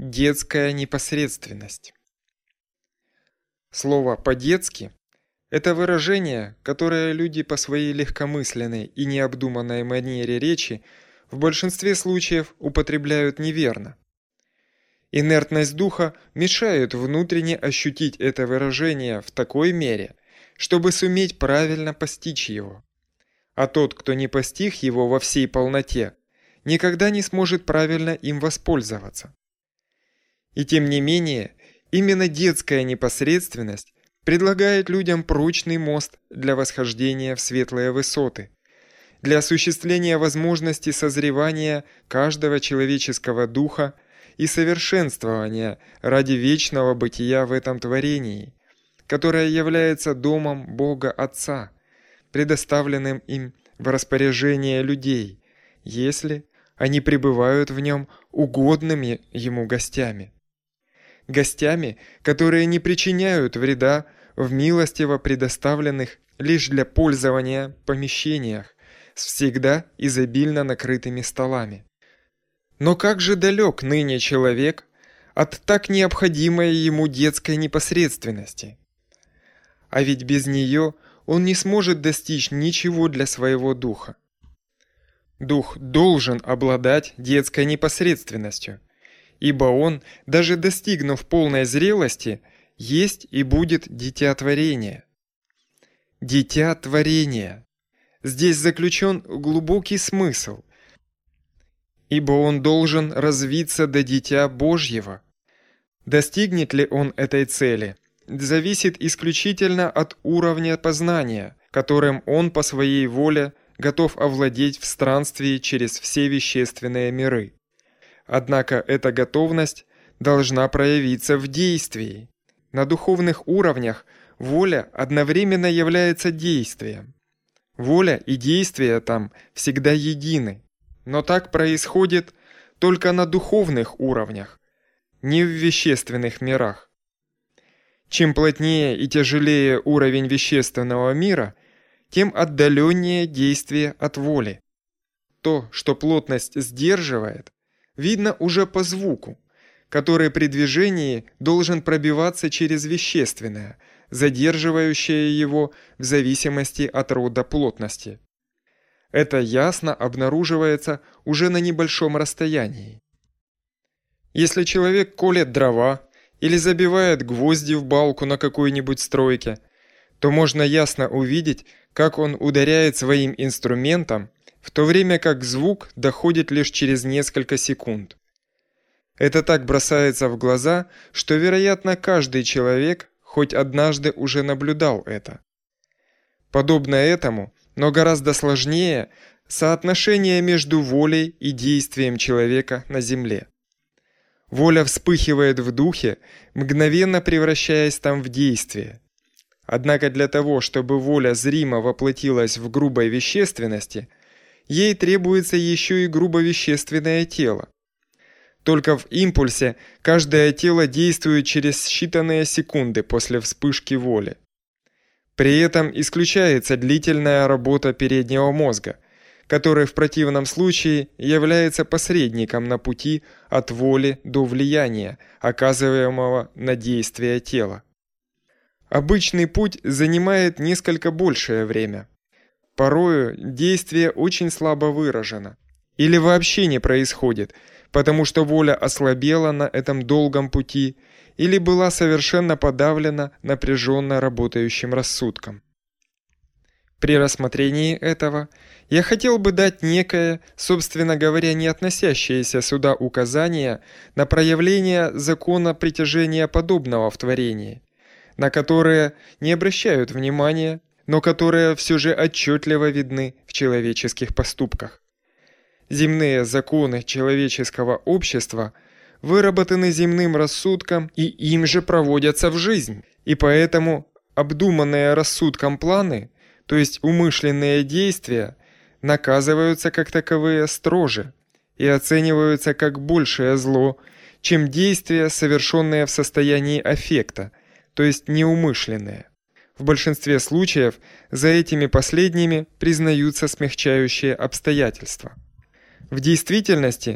Детская непосредственность. Слово «по-детски» – это выражение, которое люди по своей легкомысленной и необдуманной манере речи в большинстве случаев употребляют неверно. Инертность духа мешает внутренне ощутить это выражение в такой мере, чтобы суметь правильно постичь его. А тот, кто не постиг его во всей полноте, никогда не сможет правильно им воспользоваться. И тем не менее, именно детская непосредственность предлагает людям прочный мост для восхождения в светлые высоты, для осуществления возможности созревания каждого человеческого духа и совершенствования ради вечного бытия в этом творении, которое является домом Бога Отца, предоставленным им в распоряжение людей, если они пребывают в нем угодными ему гостями. Гостями, которые не причиняют вреда в милостиво предоставленных лишь для пользования помещениях с всегда изобильно накрытыми столами. Но как же далек ныне человек от так необходимой ему детской непосредственности? А ведь без нее он не сможет достичь ничего для своего духа. Дух должен обладать детской непосредственностью, ибо он, даже достигнув полной зрелости, есть и будет дитя творения. Дитя творения. Здесь заключен глубокий смысл, ибо он должен развиться до дитя Божьего. Достигнет ли он этой цели, зависит исключительно от уровня познания, которым он по своей воле готов овладеть в странствии через все вещественные миры. Однако эта готовность должна проявиться в действии. На духовных уровнях воля одновременно является действием. Воля и действие там всегда едины, но так происходит только на духовных уровнях, не в вещественных мирах. Чем плотнее и тяжелее уровень вещественного мира, тем отдаленнее действие от воли. То, что плотность сдерживает, видно уже по звуку, который при движении должен пробиваться через вещественное, задерживающее его в зависимости от рода плотности. Это ясно обнаруживается уже на небольшом расстоянии. Если человек колет дрова или забивает гвозди в балку на какой-нибудь стройке, то можно ясно увидеть, как он ударяет своим инструментом, в то время как звук доходит лишь через несколько секунд. Это так бросается в глаза, что, вероятно, каждый человек хоть однажды уже наблюдал это. Подобно этому, но гораздо сложнее, соотношение между волей и действием человека на земле. Воля вспыхивает в духе, мгновенно превращаясь там в действие. Однако для того, чтобы воля зримо воплотилась в грубой вещественности, ей требуется еще и грубовещественное тело. Только в импульсе каждое тело действует через считанные секунды после вспышки воли. При этом исключается длительная работа переднего мозга, который в противном случае является посредником на пути от воли до влияния, оказываемого на действие тела. Обычный путь занимает несколько большее время. Порою действие очень слабо выражено или вообще не происходит, потому что воля ослабела на этом долгом пути или была совершенно подавлена напряженно работающим рассудком. При рассмотрении этого я хотел бы дать некое, собственно говоря, не относящееся сюда указание на проявление закона притяжения подобного в творении, на которые не обращают внимания, но которые все же отчетливо видны в человеческих поступках. Земные законы человеческого общества выработаны земным рассудком и им же проводятся в жизнь, и поэтому обдуманные рассудком планы, то есть умышленные действия, наказываются как таковые строже и оцениваются как большее зло, чем действия, совершенные в состоянии аффекта, то есть неумышленные. В большинстве случаев за этими последними признаются смягчающие обстоятельства. В действительности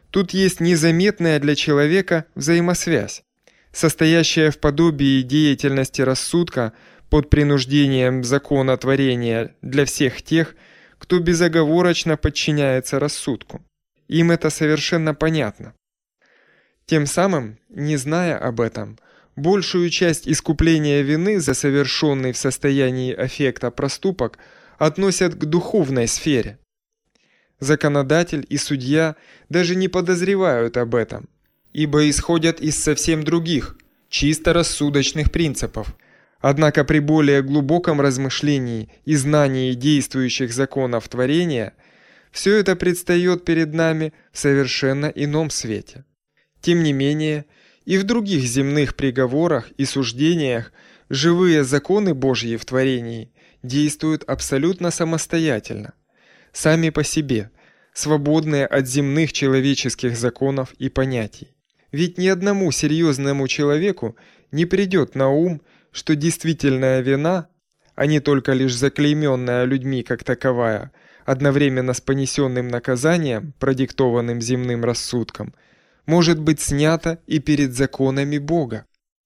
Тут есть незаметная для человека взаимосвязь, состоящая в подобии деятельности рассудка под принуждением закона творения для всех тех, кто безоговорочно подчиняется рассудку. Им это совершенно понятно. Тем самым, не зная об этом, большую часть искупления вины за совершенный в состоянии аффекта проступок относят к духовной сфере. Законодатель и судья даже не подозревают об этом, ибо исходят из совсем других, чисто рассудочных принципов. Однако при более глубоком размышлении и знании действующих законов творения, все это предстает перед нами в совершенно ином свете. Тем не менее, и в других земных приговорах и суждениях живые законы Божьи в творении действуют абсолютно самостоятельно, сами по себе, свободные от земных человеческих законов и понятий. Ведь ни одному серьезному человеку не придет на ум, что действительная вина, а не только лишь заклейменная людьми как таковая, одновременно с понесенным наказанием, продиктованным земным рассудком, может быть снята и перед законами Бога.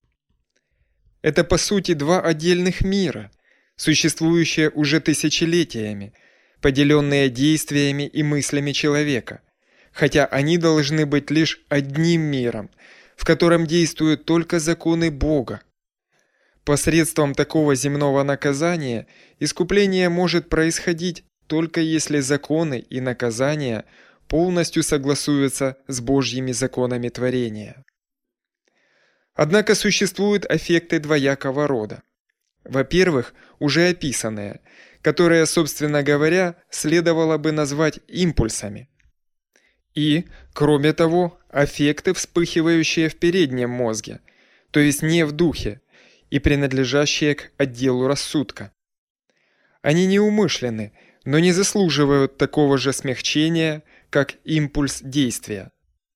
Это по сути два отдельных мира, существующие уже тысячелетиями, поделенные действиями и мыслями человека, хотя они должны быть лишь одним миром, в котором действуют только законы Бога. Посредством такого земного наказания искупление может происходить только если законы и наказания полностью согласуются с Божьими законами творения. Однако существуют аффекты двоякого рода. Во-первых, уже описанные, которые, собственно говоря, следовало бы назвать импульсами. И, кроме того, аффекты, вспыхивающие в переднем мозге, то есть не в духе, и принадлежащие к отделу рассудка. Они неумышленны, но не заслуживают такого же смягчения, как импульс действия.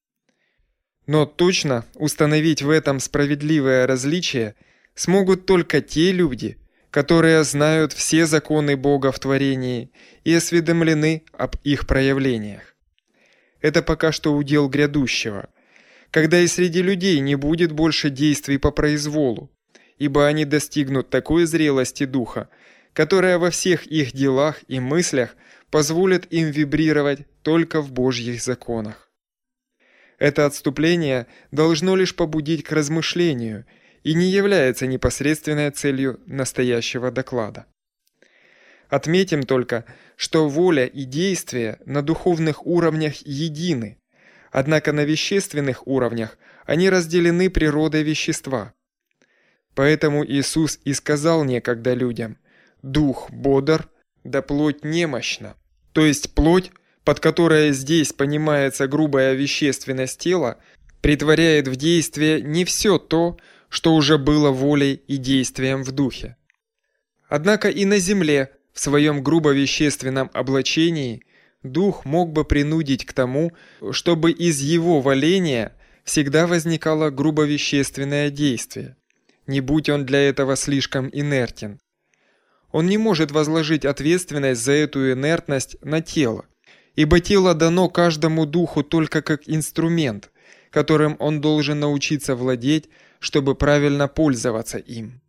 Но точно установить в этом справедливое различие смогут только те люди, которые знают все законы Бога в творении и осведомлены об их проявлениях. Это пока что удел грядущего, когда и среди людей не будет больше действий по произволу, ибо они достигнут такой зрелости духа, которая во всех их делах и мыслях позволит им вибрировать только в Божьих законах. Это отступление должно лишь побудить к размышлению и не является непосредственной целью настоящего доклада. Отметим только, что воля и действие на духовных уровнях едины, однако на вещественных уровнях они разделены природой вещества. Поэтому Иисус и сказал некогда людям: «Дух бодр, да плоть немощна». То есть плоть, под которой здесь понимается грубая вещественность тела, претворяет в действие не все то, что уже было волей и действием в духе. Однако и на земле, в своем грубо-вещественном облачении, дух мог бы принудить к тому, чтобы из его воления всегда возникало грубо-вещественное действие, не будь он для этого слишком инертен. Он не может возложить ответственность за эту инертность на тело, ибо тело дано каждому духу только как инструмент, которым он должен научиться владеть, чтобы правильно пользоваться им.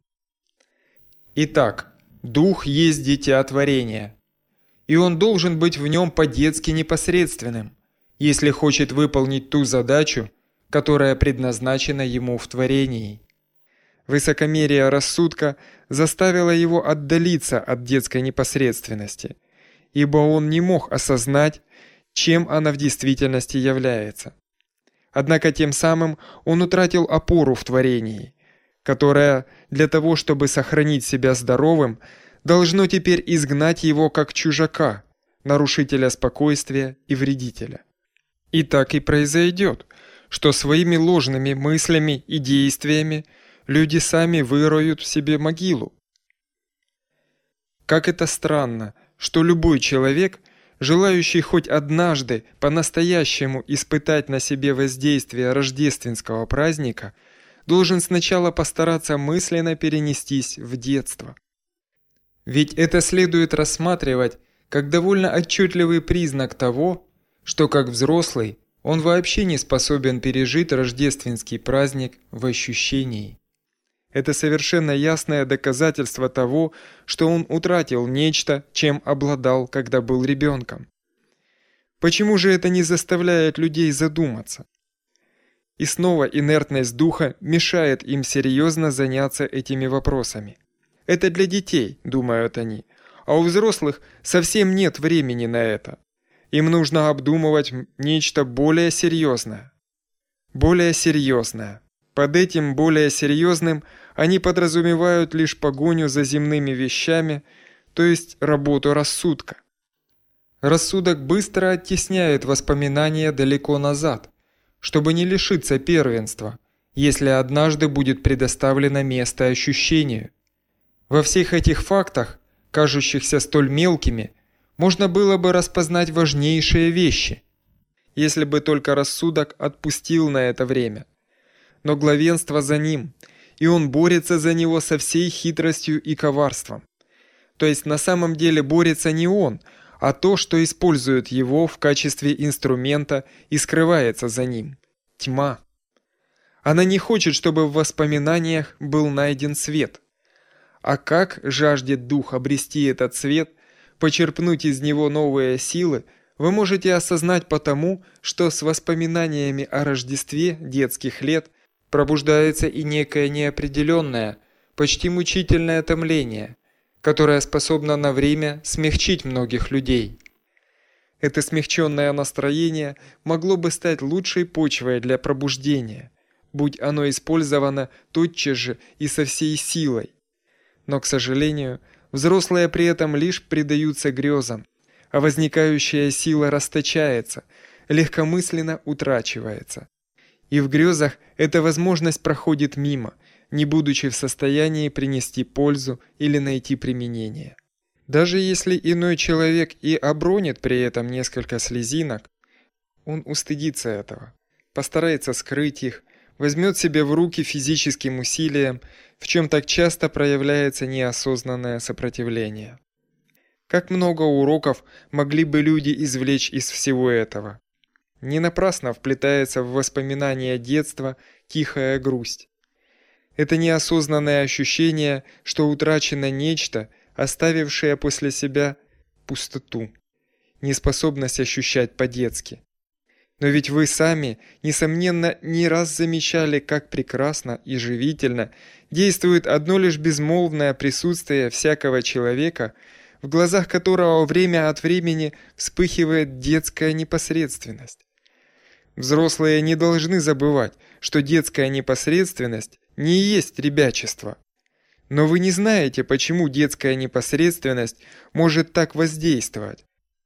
Итак, дух есть дитя творения, и он должен быть в нем по-детски непосредственным, если хочет выполнить ту задачу, которая предназначена ему в творении. Высокомерие рассудка заставило его отдалиться от детской непосредственности, ибо он не мог осознать, чем она в действительности является. Однако тем самым он утратил опору в творении, которое для того, чтобы сохранить себя здоровым, должно теперь изгнать его как чужака, нарушителя спокойствия и вредителя. И так и произойдет, что своими ложными мыслями и действиями люди сами выроют в себе могилу. Как это странно, что любой человек, желающий хоть однажды по-настоящему испытать на себе воздействие рождественского праздника, должен сначала постараться мысленно перенестись в детство. Ведь это следует рассматривать как довольно отчетливый признак того, что как взрослый Он вообще не способен пережить рождественский праздник в ощущении. Это совершенно ясное доказательство того, что он утратил нечто, чем обладал, когда был ребенком. Почему же это не заставляет людей задуматься? И снова инертность духа мешает им серьезно заняться этими вопросами. Это для детей, думают они, а у взрослых совсем нет времени на это. Им нужно обдумывать нечто более серьезное. Более серьезное. Под этим более серьезным они подразумевают лишь погоню за земными вещами, то есть работу рассудка. Рассудок быстро оттесняет воспоминания далеко назад, чтобы не лишиться первенства, если однажды будет предоставлено место ощущению. Во всех этих фактах, кажущихся столь мелкими, можно было бы распознать важнейшие вещи, если бы только рассудок отпустил на это время. Но главенство за ним, и он борется за него со всей хитростью и коварством. То есть на самом деле борется не он, а то, что использует его в качестве инструмента и скрывается за ним – тьма. Она не хочет, чтобы в воспоминаниях был найден свет. А как жаждет дух обрести этот свет, почерпнуть из него новые силы, вы можете осознать потому, что с воспоминаниями о Рождестве детских лет пробуждается и некое неопределенное, почти мучительное томление, которое способно на время смягчить многих людей. Это смягченное настроение могло бы стать лучшей почвой для пробуждения, будь оно использовано тотчас же и со всей силой. Но, к сожалению, взрослые при этом лишь предаются грезам, а возникающая сила расточается, легкомысленно утрачивается. И в грезах эта возможность проходит мимо, не будучи в состоянии принести пользу или найти применение. Даже если иной человек и обронит при этом несколько слезинок, он устыдится этого, постарается скрыть их, возьмет себе в руки физическим усилием, в чем так часто проявляется неосознанное сопротивление. Как много уроков могли бы люди извлечь из всего этого? Не напрасно вплетается в воспоминания детства тихая грусть. Это неосознанное ощущение, что утрачено нечто, оставившее после себя пустоту, неспособность ощущать по-детски. Но ведь вы сами, несомненно, не раз замечали, как прекрасно и живительно действует одно лишь безмолвное присутствие всякого человека, в глазах которого время от времени вспыхивает детская непосредственность. Взрослые не должны забывать, что детская непосредственность не есть ребячество. Но вы не знаете, почему детская непосредственность может так воздействовать.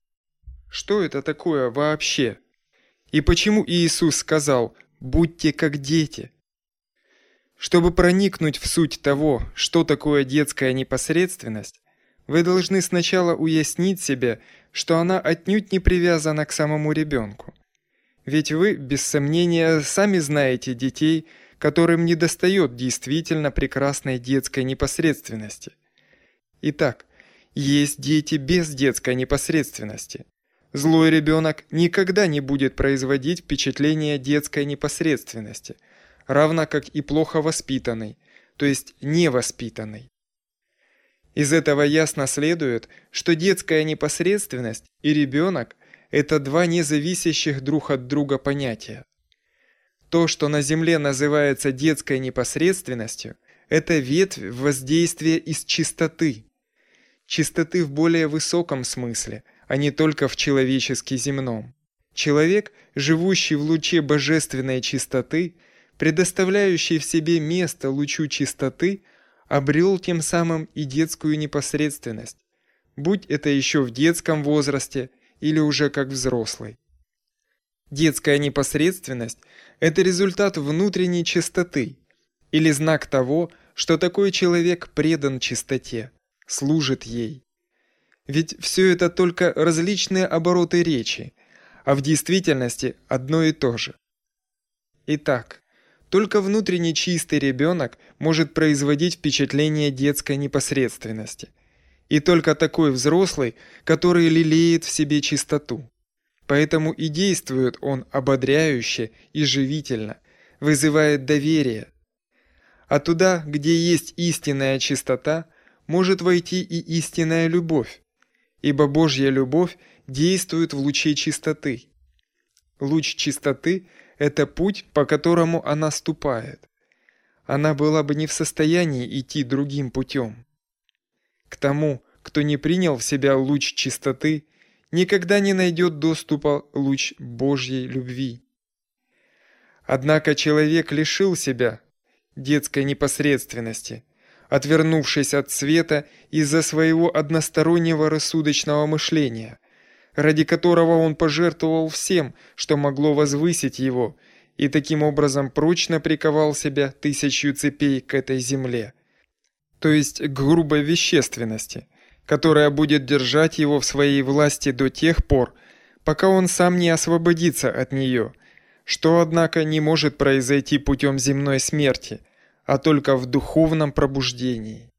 Что это такое вообще? И почему Иисус сказал «будьте как дети»? Чтобы проникнуть в суть того, что такое детская непосредственность, вы должны сначала уяснить себе, что она отнюдь не привязана к самому ребенку. Ведь вы, без сомнения, сами знаете детей, которым недостает действительно прекрасной детской непосредственности. Итак, есть дети без детской непосредственности. Злой ребенок никогда не будет производить впечатление детской непосредственности, равно как и плохо воспитанный, то есть невоспитанный. Из этого ясно следует, что детская непосредственность и ребенок – это два независящих друг от друга понятия. То, что на Земле называется детской непосредственностью, это ветвь воздействия из чистоты. Чистоты в более высоком смысле, а не только в человечески земном. Человек, живущий в луче божественной чистоты, предоставляющий в себе место лучу чистоты, обрел тем самым и детскую непосредственность, будь это еще в детском возрасте или уже как взрослый. Детская непосредственность – это результат внутренней чистоты или знак того, что такой человек предан чистоте, служит ей. Ведь все это только различные обороты речи, а в действительности одно и то же. Итак, только внутренне чистый ребенок может производить впечатление детской непосредственности, и только такой взрослый, который лелеет в себе чистоту. поэтому и действует он ободряюще и живительно, вызывает доверие. А туда, где есть истинная чистота, может войти и истинная любовь, ибо Божья любовь действует в луче чистоты. Луч чистоты – это путь, по которому она ступает. Она была бы не в состоянии идти другим путем. К тому, кто не принял в себя луч чистоты, никогда не найдет доступа луч Божьей любви. Однако человек лишил себя детской непосредственности, отвернувшись от света из-за своего одностороннего рассудочного мышления, ради которого он пожертвовал всем, что могло возвысить его, и таким образом прочно приковал себя 1000 цепей к этой земле, то есть к грубой вещественности, которая будет держать его в своей власти до тех пор, пока он сам не освободится от нее, что, однако, не может произойти путем земной смерти, а только в духовном пробуждении.